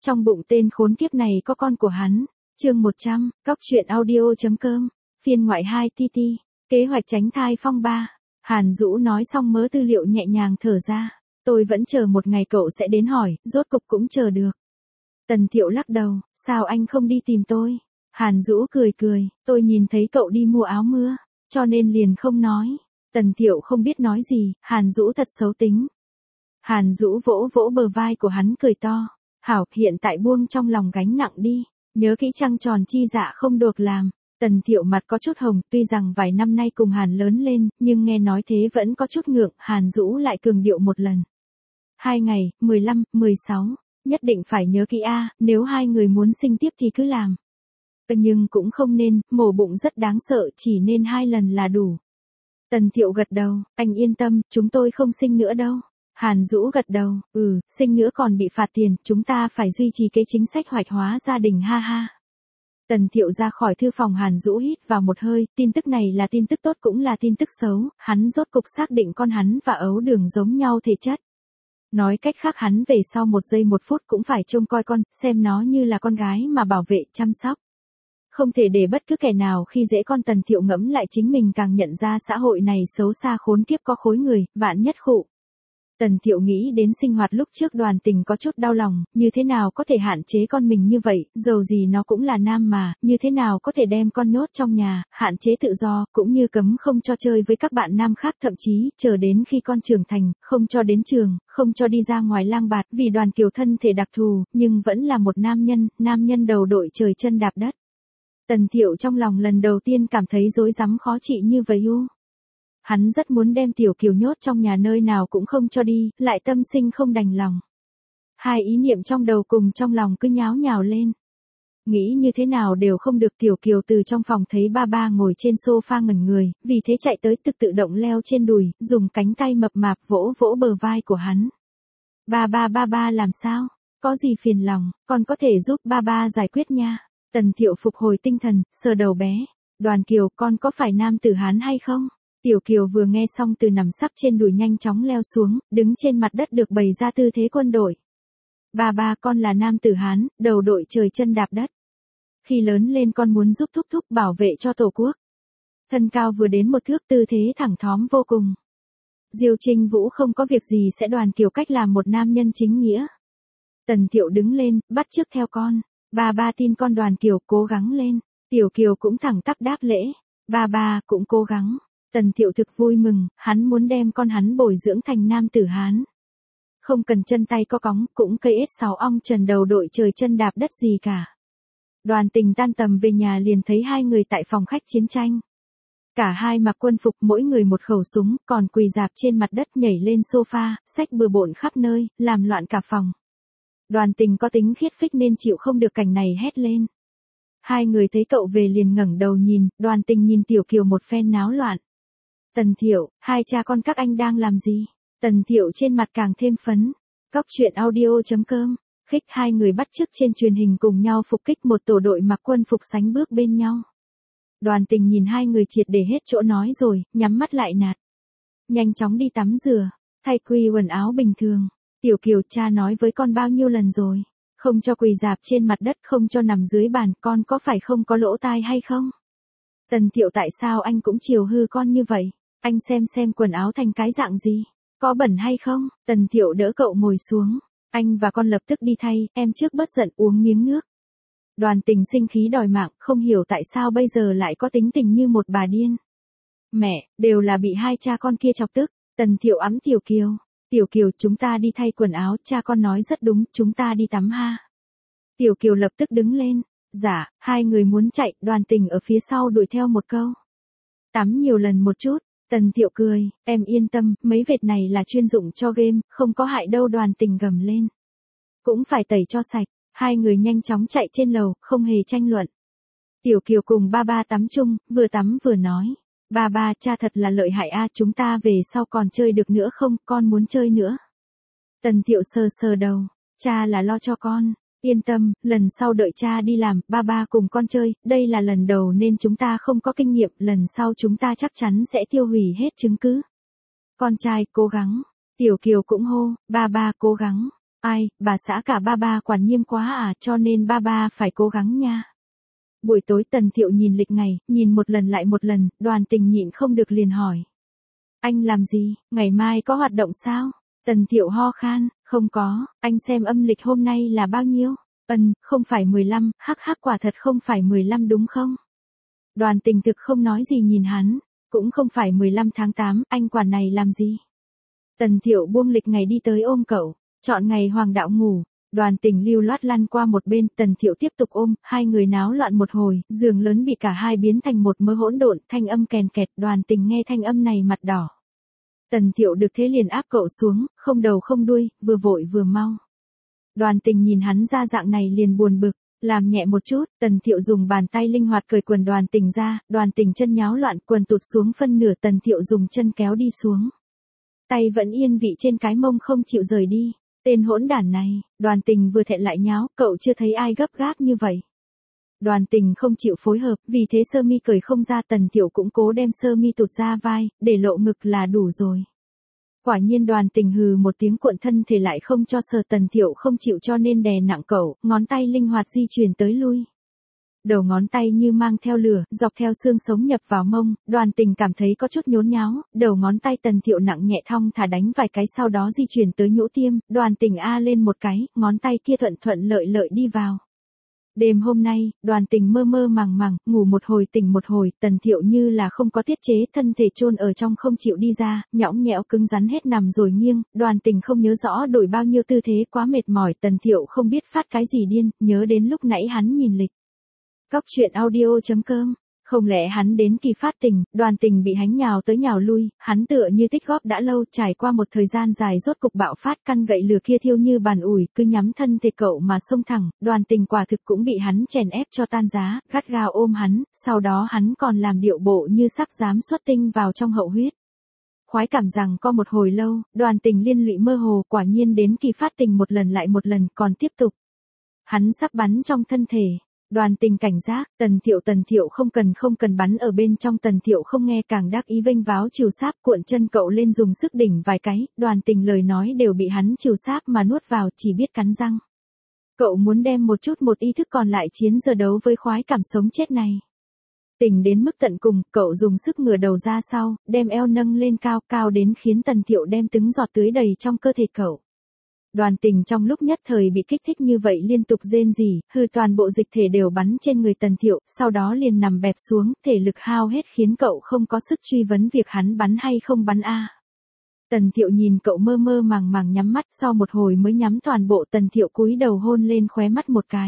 Trong bụng tên khốn kiếp này có con của hắn. Chương 100, coctruyện.audio.com, phiên ngoại 2 TT, kế hoạch tránh thai phong ba. Hàn Dũ nói xong mớ tư liệu nhẹ nhàng thở ra. Tôi vẫn chờ một ngày cậu sẽ đến hỏi, rốt cục cũng chờ được. Tần Thiệu lắc đầu, sao anh không đi tìm tôi? Hàn Dũ cười cười, tôi nhìn thấy cậu đi mua áo mưa, cho nên liền không nói. Tần Thiệu không biết nói gì, Hàn Dũ thật xấu tính. Hàn Dũ vỗ vỗ bờ vai của hắn cười to. Hảo, hiện tại buông trong lòng gánh nặng đi, nhớ kỹ trăng tròn chi dạ không được làm. Tần Thiệu mặt có chút hồng, tuy rằng vài năm nay cùng Hàn lớn lên, nhưng nghe nói thế vẫn có chút ngượng, Hàn Dũ lại cường điệu một lần. 2 ngày, 15, 16, nhất định phải nhớ kỹ a, nếu hai người muốn sinh tiếp thì cứ làm. Nhưng cũng không nên, mổ bụng rất đáng sợ, chỉ nên 2 lần là đủ. Tần Thiệu gật đầu, anh yên tâm, chúng tôi không sinh nữa đâu. Hàn Dũ gật đầu, sinh nữa còn bị phạt tiền, chúng ta phải duy trì cái chính sách hoạch hóa gia đình ha ha. Tần Thiệu ra khỏi thư phòng, Hàn Dũ hít vào một hơi, tin tức này là tin tức tốt cũng là tin tức xấu, hắn rốt cục xác định con hắn và Ấu Đường giống nhau thể chất. Nói cách khác hắn về sau 1 giây 1 phút cũng phải trông coi con, xem nó như là con gái mà bảo vệ, chăm sóc. Không thể để bất cứ kẻ nào khi dễ con. Tần Thiệu ngẫm lại chính mình càng nhận ra xã hội này xấu xa khốn kiếp, có khối người, vạn nhất khụ. Tần Thiệu nghĩ đến sinh hoạt lúc trước Đoàn Tình có chút đau lòng, như thế nào có thể hạn chế con mình như vậy, dầu gì nó cũng là nam mà, như thế nào có thể đem con nhốt trong nhà, hạn chế tự do, cũng như cấm không cho chơi với các bạn nam khác, thậm chí, chờ đến khi con trưởng thành, không cho đến trường, không cho đi ra ngoài lang bạt, vì Đoàn Kiều thân thể đặc thù, nhưng vẫn là một nam nhân đầu đội trời chân đạp đất. Tần Thiệu trong lòng lần đầu tiên cảm thấy rối rắm khó trị như vậy Hắn rất muốn đem Tiểu Kiều nhốt trong nhà nơi nào cũng không cho đi, lại tâm sinh không đành lòng. Hai ý niệm trong đầu cùng trong lòng cứ nháo nhào lên. Nghĩ như thế nào đều không được. Tiểu Kiều từ trong phòng thấy ba ba ngồi trên sofa ngẩn người, vì thế chạy tới tự động leo trên đùi, dùng cánh tay mập mạp vỗ vỗ bờ vai của hắn. Ba ba làm sao? Có gì phiền lòng, con có thể giúp ba ba giải quyết nha. Tần Thiệu phục hồi tinh thần, sờ đầu bé. Đoàn Kiều, con có phải nam tử Hán hay không? Tiểu Kiều vừa nghe xong từ nằm sấp trên đùi nhanh chóng leo xuống, đứng trên mặt đất được bày ra tư thế quân đội. Ba con là nam tử Hán, đầu đội trời chân đạp đất. Khi lớn lên con muốn giúp thúc bảo vệ cho Tổ quốc. Thân cao vừa đến 1 thước, tư thế thẳng thóm vô cùng. Diêu Trinh Vũ không có việc gì sẽ Đoàn Kiều cách làm một nam nhân chính nghĩa. Tần Thiệu đứng lên, bắt chước theo con. Ba tin con. Đoàn Kiều cố gắng lên. Tiểu Kiều cũng thẳng tắp đáp lễ. Ba cũng cố gắng. Tần Thiệu thực vui mừng, hắn muốn đem con hắn bồi dưỡng thành nam tử Hán. Không cần chân tay có cóng, cũng cây S6 ong trần đầu đội trời chân đạp đất gì cả. Đoàn Tình tan tầm về nhà liền thấy hai người tại phòng khách chiến tranh. Cả hai mặc quân phục, mỗi người một khẩu súng, còn quỳ rạp trên mặt đất nhảy lên sofa, xách bừa bộn khắp nơi, làm loạn cả phòng. Đoàn Tình có tính khiết phích nên chịu không được cảnh này, hét lên. Hai người thấy cậu về liền ngẩng đầu nhìn, Đoàn Tình nhìn Tiểu Kiều một phen náo loạn. Tần Thiệu, hai cha con các anh đang làm gì? Tần Thiệu trên mặt càng thêm phấn. Coctruyện.audio.com, khích hai người bắt chước trên truyền hình cùng nhau phục kích một tổ đội mặc quân phục sánh bước bên nhau. Đoàn Tình nhìn hai người triệt để hết chỗ nói rồi, nhắm mắt lại nạt. Nhanh chóng đi tắm rửa, thay quần áo bình thường. Tiểu Kiều, cha nói với con bao nhiêu lần rồi, không cho quỳ rạp trên mặt đất, không cho nằm dưới bàn, con có phải không có lỗ tai hay không? Tần Thiệu, tại sao anh cũng chiều hư con như vậy? Anh xem quần áo thành cái dạng gì? Có bẩn hay không? Tần Thiệu đỡ cậu ngồi xuống. Anh và con lập tức đi thay, em trước bất giận uống miếng nước. Đoàn Tình sinh khí đòi mạng, không hiểu tại sao bây giờ lại có tính tình như một bà điên. Mẹ, đều là bị hai cha con kia chọc tức. Tần Thiệu ẵm Tiểu Kiều. Tiểu Kiều, chúng ta đi thay quần áo, cha con nói rất đúng, chúng ta đi tắm ha. Tiểu Kiều lập tức đứng lên. Dạ, hai người muốn chạy, Đoàn Tình ở phía sau đuổi theo một câu. Tắm nhiều lần một chút. Tần Thiệu cười, em yên tâm, mấy vệt này là chuyên dụng cho game, không có hại đâu. Đoàn Tình gầm lên. Cũng phải tẩy cho sạch. Hai người nhanh chóng chạy trên lầu, không hề tranh luận. Tiểu Kiều cùng ba tắm chung, vừa tắm vừa nói. Ba, cha thật là lợi hại a, chúng ta về sau còn chơi được nữa không, con muốn chơi nữa. Tần Thiệu sờ đầu, cha là lo cho con. Yên tâm, lần sau đợi cha đi làm, ba cùng con chơi, đây là lần đầu nên chúng ta không có kinh nghiệm, lần sau chúng ta chắc chắn sẽ tiêu hủy hết chứng cứ. Con trai, cố gắng. Tiểu Kiều cũng hô, ba cố gắng. Ai, bà xã cả ba quản nghiêm quá à, cho nên ba phải cố gắng nha. Buổi tối Tần Thiệu nhìn lịch ngày, nhìn một lần lại một lần, Đoàn Tình nhịn không được liền hỏi. Anh làm gì, ngày mai có hoạt động sao? Tần Thiệu ho khan, không có, anh xem âm lịch hôm nay là bao nhiêu? Không phải 15, hắc quả thật không phải 15 đúng không? Đoàn Tình thực không nói gì nhìn hắn, cũng không phải 15 tháng 8, anh quản này làm gì? Tần Thiệu buông lịch ngày đi tới ôm cậu, chọn ngày Hoàng đạo ngủ. Đoàn Tình lưu loát lăn qua một bên, Tần Thiệu tiếp tục ôm, hai người náo loạn một hồi, giường lớn bị cả hai biến thành một mớ hỗn độn, thanh âm kèn kẹt, Đoàn Tình nghe thanh âm này mặt đỏ. Tần Thiệu được thế liền áp cậu xuống, không đầu không đuôi, vừa vội vừa mau. Đoàn Tình nhìn hắn ra dạng này liền buồn bực, làm nhẹ một chút, Tần Thiệu dùng bàn tay linh hoạt cởi quần Đoàn Tình ra, Đoàn Tình chân nháo loạn, quần tụt xuống phân nửa, Tần Thiệu dùng chân kéo đi xuống. Tay vẫn yên vị trên cái mông không chịu rời đi. Tên hỗn đản này, Đoàn Tình vừa thẹn lại nháo, cậu chưa thấy ai gấp gáp như vậy. Đoàn Tình không chịu phối hợp, vì thế sơ mi cởi không ra, Tần Thiệu cũng cố đem sơ mi tụt ra vai, để lộ ngực là đủ rồi. Quả nhiên Đoàn Tình hừ một tiếng, cuộn thân thể lại không cho sờ, Tần Thiệu không chịu cho nên đè nặng cậu, ngón tay linh hoạt di chuyển tới lui. Đầu ngón tay như mang theo lửa, dọc theo xương sống nhập vào mông, Đoàn Tình cảm thấy có chút nhốn nháo, đầu ngón tay Tần Thiệu nặng nhẹ thong thả đánh vài cái, sau đó di chuyển tới nhũ tiêm, Đoàn Tình a lên một cái, ngón tay kia thuận lợi đi vào. Đêm hôm nay, Đoàn Tình mơ màng, ngủ một hồi tỉnh một hồi, Tần Thiệu như là không có tiết chế, thân thể chôn ở trong không chịu đi ra, nhõng nhẽo cứng rắn hết nằm rồi nghiêng, Đoàn Tình không nhớ rõ đổi bao nhiêu tư thế, quá mệt mỏi, Tần Thiệu không biết phát cái gì điên, nhớ đến lúc nãy hắn nhìn lịch. Cóc truyện audio.com, không lẽ hắn đến kỳ phát tình, Đoàn Tình bị hắn nhào tới nhào lui, hắn tựa như tích góp đã lâu, trải qua một thời gian dài rốt cục bạo phát, căn gậy lửa kia thiêu như bàn ủi, cứ nhắm thân thể cậu mà xông thẳng, Đoàn Tình quả thực cũng bị hắn chèn ép cho tan giá, gắt gao ôm hắn, sau đó hắn còn làm điệu bộ như sắp dám xuất tinh vào trong hậu huyết. Khoái cảm rằng có một hồi lâu, Đoàn Tình liên lụy mơ hồ, quả nhiên đến kỳ phát tình một lần lại một lần, còn tiếp tục. Hắn sắp bắn trong thân thể. Đoàn Tình cảnh giác, Tần Thiệu không cần bắn ở bên trong, Tần Thiệu không nghe càng đắc ý vênh váo trìu sáp, cuộn chân cậu lên dùng sức đỉnh vài cái, Đoàn Tình lời nói đều bị hắn trìu sáp mà nuốt vào, chỉ biết cắn răng. Cậu muốn đem một ý thức còn lại chiến giờ đấu với khoái cảm sống chết này. Tình đến mức tận cùng, cậu dùng sức ngửa đầu ra sau, đem eo nâng lên cao đến khiến Tần Thiệu đem từng giọt tưới đầy trong cơ thể cậu. Đoàn Tình trong lúc nhất thời bị kích thích như vậy liên tục rên rỉ, hư toàn bộ dịch thể đều bắn trên người Tần Thiệu, sau đó liền nằm bẹp xuống, thể lực hao hết khiến cậu không có sức truy vấn việc hắn bắn hay không bắn a. Tần Thiệu nhìn cậu mơ màng nhắm mắt, sau một hồi mới nhắm toàn bộ, Tần Thiệu cúi đầu hôn lên khóe mắt một cái.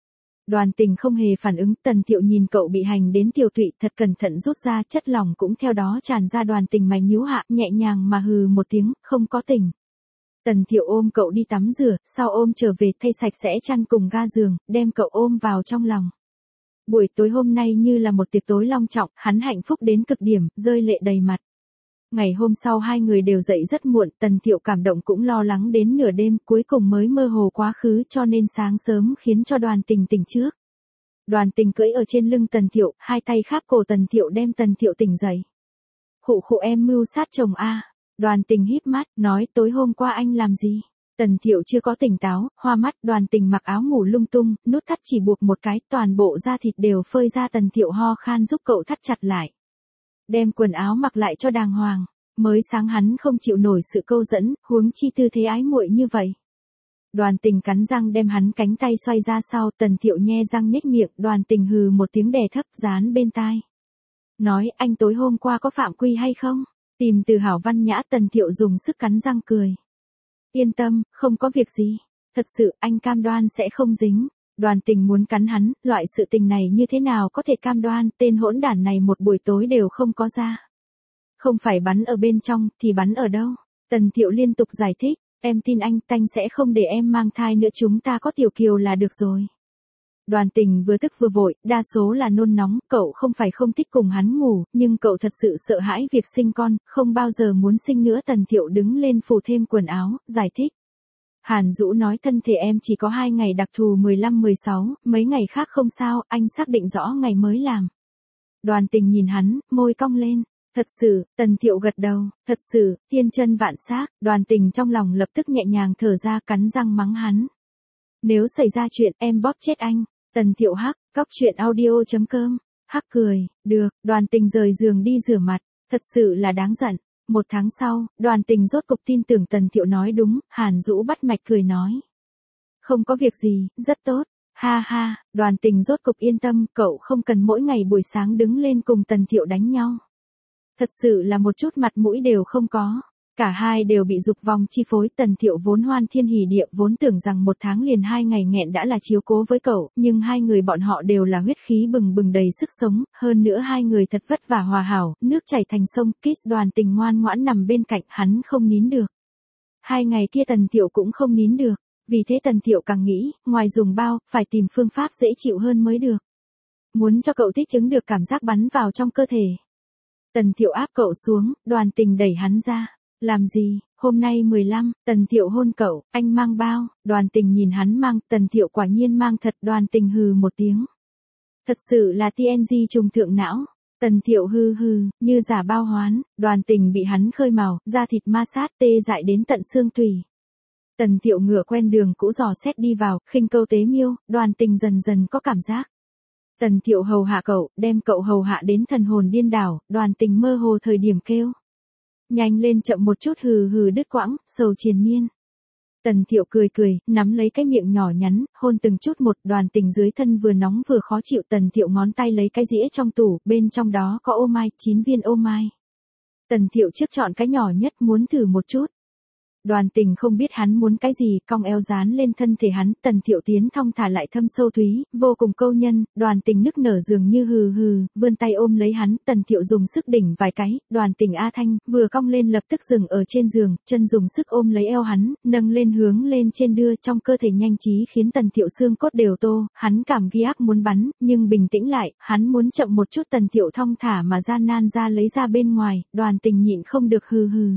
Đoàn Tình không hề phản ứng, Tần Thiệu nhìn cậu bị hành đến tiểu tụy, thật cẩn thận rút ra, chất lỏng cũng theo đó tràn ra, Đoàn Tình mày nhíu hạ, nhẹ nhàng mà hừ một tiếng, không có tỉnh. Tần Thiệu ôm cậu đi tắm rửa, sau ôm trở về thay sạch sẽ chăn cùng ga giường, đem cậu ôm vào trong lòng. Buổi tối hôm nay như là một tiệc tối long trọng, hắn hạnh phúc đến cực điểm, rơi lệ đầy mặt. Ngày hôm sau hai người đều dậy rất muộn, Tần Thiệu cảm động cũng lo lắng đến nửa đêm, cuối cùng mới mơ hồ quá khứ, cho nên sáng sớm khiến cho Đoàn Tình tỉnh trước. Đoàn Tình cưỡi ở trên lưng Tần Thiệu, hai tay kháp cổ Tần Thiệu đem Tần Thiệu tỉnh dậy. Khụ em mưu sát chồng a. Đoàn Tình híp mắt, nói tối hôm qua anh làm gì? Tần Thiệu chưa có tỉnh táo, hoa mắt, Đoàn Tình mặc áo ngủ lung tung, nút thắt chỉ buộc một cái, toàn bộ da thịt đều phơi ra, Tần Thiệu ho khan giúp cậu thắt chặt lại. Đem quần áo mặc lại cho đàng hoàng, mới sáng hắn không chịu nổi sự câu dẫn, huống chi tư thế ái muội như vậy. Đoàn Tình cắn răng đem hắn cánh tay xoay ra sau, Tần Thiệu nhe răng nhếch miệng, Đoàn Tình hừ một tiếng đè thấp dán bên tai. Nói anh tối hôm qua có phạm quy hay không? Tìm từ hảo văn nhã, Tần Thiệu dùng sức cắn răng cười. Yên tâm, không có việc gì. Thật sự anh cam đoan sẽ không dính. Đoàn Tình muốn cắn hắn, loại sự tình này như thế nào có thể cam đoan, tên hỗn đản này một buổi tối đều không có ra. Không phải bắn ở bên trong, thì bắn ở đâu? Tần Thiệu liên tục giải thích, em tin anh, tanh sẽ không để em mang thai nữa, chúng ta có Tiểu Kiều là được rồi. Đoàn Tình vừa tức vừa vội, đa số là nôn nóng, cậu không phải không thích cùng hắn ngủ, nhưng cậu thật sự sợ hãi việc sinh con, không bao giờ muốn sinh nữa. Tần Thiệu đứng lên phủ thêm quần áo, giải thích. Hàn Dũ nói thân thể em chỉ có 2 ngày đặc thù 15-16, mấy ngày khác không sao, anh xác định rõ ngày mới làm. Đoàn Tình nhìn hắn, môi cong lên, Thật sự, Tần Thiệu gật đầu, thật sự, thiên chân vạn xác, Đoàn Tình trong lòng lập tức nhẹ nhàng thở ra cắn răng mắng hắn. Nếu xảy ra chuyện em bóp chết anh, Tần Thiệu hắc, cóc chuyện audio.com, hắc cười, được, Đoàn Tình rời giường đi rửa mặt, thật sự là đáng giận. Một tháng sau, Đoàn Tình rốt cục tin tưởng Tần Thiệu nói đúng, Hàn Dũ bắt mạch cười nói. Không có việc gì, rất tốt, ha ha, Đoàn Tình rốt cục yên tâm, cậu không cần mỗi ngày buổi sáng đứng lên cùng Tần Thiệu đánh nhau. Thật sự là một chút mặt mũi đều không có. Cả hai đều bị dục vọng chi phối. Tần Thiệu vốn hoan thiên hỉ địa, vốn tưởng rằng một tháng liền 2 ngày nghẹn đã là chiếu cố với cậu, nhưng hai người bọn họ đều là huyết khí bừng bừng đầy sức sống, hơn nữa hai người thật vất vả hòa hảo, nước chảy thành sông. Kiss Đoàn Tình ngoan ngoãn nằm bên cạnh, hắn không nín được. 2 ngày kia Tần Thiệu cũng không nín được, vì thế Tần Thiệu càng nghĩ, ngoài dùng bao, phải tìm phương pháp dễ chịu hơn mới được. Muốn cho cậu thích ứng được cảm giác bắn vào trong cơ thể. Tần Thiệu áp cậu xuống, Đoàn Tình đẩy hắn ra. Làm gì, hôm nay 15, Tần Thiệu hôn cậu, anh mang bao, Đoàn Tình nhìn hắn mang, Tần Thiệu quả nhiên mang thật. Đoàn Tình hừ một tiếng. Thật sự là TNG trùng thượng não. Tần Thiệu hừ hừ, như giả bao hoán, Đoàn Tình bị hắn khơi mào, da thịt ma sát tê dại đến tận xương tủy. Tần Thiệu ngựa quen đường cũ dò xét đi vào, khinh câu tế miêu, Đoàn Tình dần dần có cảm giác. Tần Thiệu hầu hạ cậu, đem cậu hầu hạ đến thần hồn điên đảo, Đoàn Tình mơ hồ thời điểm kêu. Nhanh lên chậm một chút, hừ hừ đứt quãng, sầu triền miên. Tần Thiệu cười cười, nắm lấy cái miệng nhỏ nhắn, hôn từng chút một. Đoàn Tình dưới thân vừa nóng vừa khó chịu. Tần Thiệu ngón tay lấy cái dĩa trong tủ, bên trong đó có ô mai, 9 viên ô mai. Tần Thiệu trước chọn cái nhỏ nhất, muốn thử một chút. Đoàn Tình không biết hắn muốn cái gì, cong eo dán lên thân thể hắn. Tần Thiệu tiến thong thả lại thâm sâu thúy, vô cùng câu nhân. Đoàn Tình nức nở dường như hừ hừ, vươn tay ôm lấy hắn. Tần Thiệu dùng sức đỉnh vài cái, Đoàn Tình a thanh, vừa cong lên lập tức dừng ở trên giường, chân dùng sức ôm lấy eo hắn, nâng lên hướng lên trên đưa, trong cơ thể nhanh trí khiến Tần Thiệu xương cốt đều tô, hắn cảm ghi ác muốn bắn, nhưng bình tĩnh lại, hắn muốn chậm một chút. Tần Thiệu thong thả mà gian nan ra lấy ra bên ngoài, Đoàn Tình nhịn không được hừ hừ.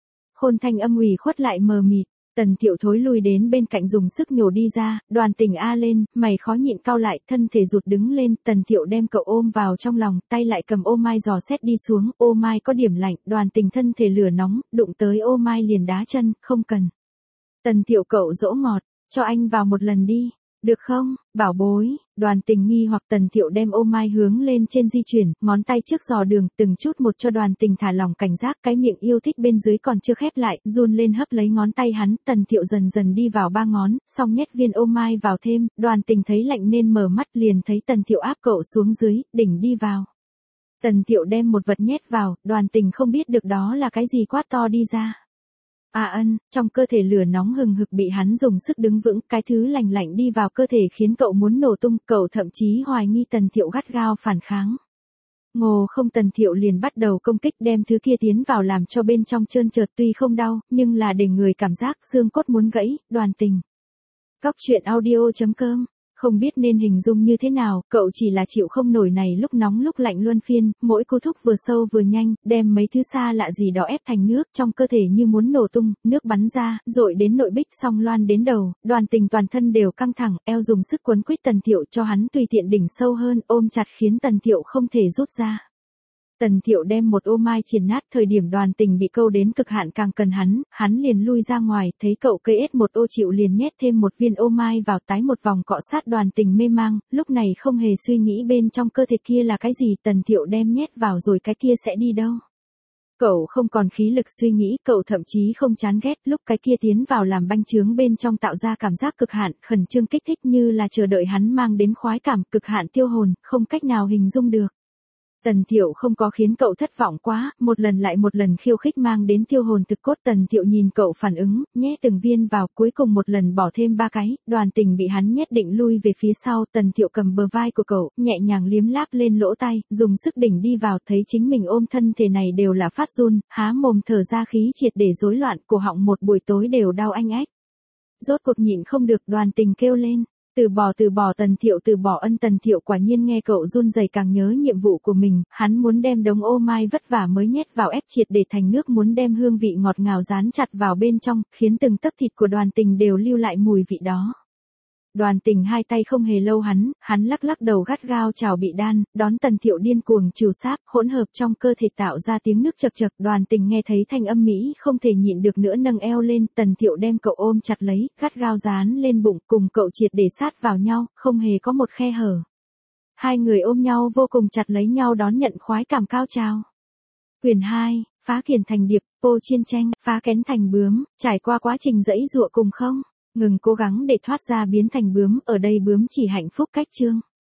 Hôn thanh âm ủy khuất lại mờ mịt, Tần Thiệu thối lui đến bên cạnh dùng sức nhổ đi ra, Đoàn Tình a lên, mày khó nhịn cau lại, thân thể rụt đứng lên. Tần Thiệu đem cậu ôm vào trong lòng, tay lại cầm ô mai dò xét đi xuống, ô mai có điểm lạnh, Đoàn Tình thân thể lửa nóng, đụng tới ô mai liền đá chân, không cần. Tần Thiệu cậu dỗ ngọt, cho anh vào một lần đi. Được không, bảo bối, Đoàn Tình nghi hoặc. Tần Thiệu đem ô mai hướng lên trên di chuyển, ngón tay trước dò đường, từng chút một cho Đoàn Tình thả lỏng cảnh giác, cái miệng yêu thích bên dưới còn chưa khép lại, run lên hấp lấy ngón tay hắn. Tần Thiệu dần dần đi vào 3 ngón, xong nhét viên ô mai vào thêm, Đoàn Tình thấy lạnh nên mở mắt, liền thấy Tần Thiệu áp cậu xuống dưới, đỉnh đi vào. Tần Thiệu đem một vật nhét vào, Đoàn Tình không biết được đó là cái gì, quát to đi ra. Trong cơ thể lửa nóng hừng hực bị hắn dùng sức đứng vững, cái thứ lạnh lạnh đi vào cơ thể khiến cậu muốn nổ tung, cậu thậm chí hoài nghi Tần Thiệu gắt gao phản kháng. Ngô không, Tần Thiệu liền bắt đầu công kích, đem thứ kia tiến vào làm cho bên trong trơn trượt, tuy không đau, nhưng là để người cảm giác xương cốt muốn gãy. Đoàn Tình. Cóc chuyện audio.com. Không biết nên hình dung như thế nào, cậu chỉ là chịu không nổi này lúc nóng lúc lạnh luân phiên, mỗi cú thúc vừa sâu vừa nhanh, đem mấy thứ xa lạ gì đó ép thành nước, trong cơ thể như muốn nổ tung, nước bắn ra, dội đến nội bích, xong loan đến đầu. Đoàn Tình toàn thân đều căng thẳng, eo dùng sức quấn quýt Tần Thiệu cho hắn tùy tiện đỉnh sâu hơn, ôm chặt khiến Tần Thiệu không thể rút ra. Tần Thiệu đem một ô mai triển nát, thời điểm Đoàn Tình bị câu đến cực hạn càng cần hắn liền lui ra ngoài, thấy cậu cây ết một ô chịu liền nhét thêm một viên ô mai vào, tái một vòng cọ sát. Đoàn Tình mê mang, lúc này không hề suy nghĩ bên trong cơ thể kia là cái gì, Tần Thiệu đem nhét vào rồi cái kia sẽ đi đâu. Cậu không còn khí lực suy nghĩ, cậu thậm chí không chán ghét, lúc cái kia tiến vào làm banh trướng bên trong tạo ra cảm giác cực hạn, khẩn trương kích thích như là chờ đợi hắn mang đến khoái cảm, cực hạn tiêu hồn, không cách nào hình dung được. Tần Thiệu không có khiến cậu thất vọng quá, một lần lại một lần khiêu khích mang đến tiêu hồn thực cốt. Tần Thiệu nhìn cậu phản ứng, nhét từng viên vào, cuối cùng một lần bỏ thêm 3 cái, Đoàn Tình bị hắn nhét định lui về phía sau. Tần Thiệu cầm bờ vai của cậu, nhẹ nhàng liếm láp lên lỗ tai, dùng sức đỉnh đi vào, thấy chính mình ôm thân thể này đều là phát run, há mồm thở ra khí triệt để rối loạn, cổ họng một buổi tối đều đau anh ách. Rốt cuộc nhịn không được, Đoàn Tình kêu lên. Từ bỏ. Tần Thiệu từ bỏ. Tần Thiệu quả nhiên nghe cậu run rẩy càng nhớ nhiệm vụ của mình, hắn muốn đem đống ô mai vất vả mới nhét vào ép triệt để thành nước, muốn đem hương vị ngọt ngào dán chặt vào bên trong, khiến từng tấc thịt của Đoàn Tình đều lưu lại mùi vị đó. Đoàn Tình hai tay không hề lâu hắn lắc lắc đầu gắt gao chào bị đan, đón Tần Thiệu điên cuồng trừ sáp, hỗn hợp trong cơ thể tạo ra tiếng nước chập chập. Đoàn Tình nghe thấy thanh âm mỹ không thể nhịn được nữa nâng eo lên, Tần Thiệu đem cậu ôm chặt lấy, gắt gao dán lên bụng, cùng cậu triệt để sát vào nhau, không hề có một khe hở. Hai người ôm nhau vô cùng chặt lấy nhau đón nhận khoái cảm cao trào. Quyền 2, phá kiền thành điệp, pô chiên tranh, phá kén thành bướm, trải qua quá trình dẫy dụa cùng không, ngừng cố gắng để thoát ra biến thành bướm, ở đây bướm chỉ hạnh phúc cách chương.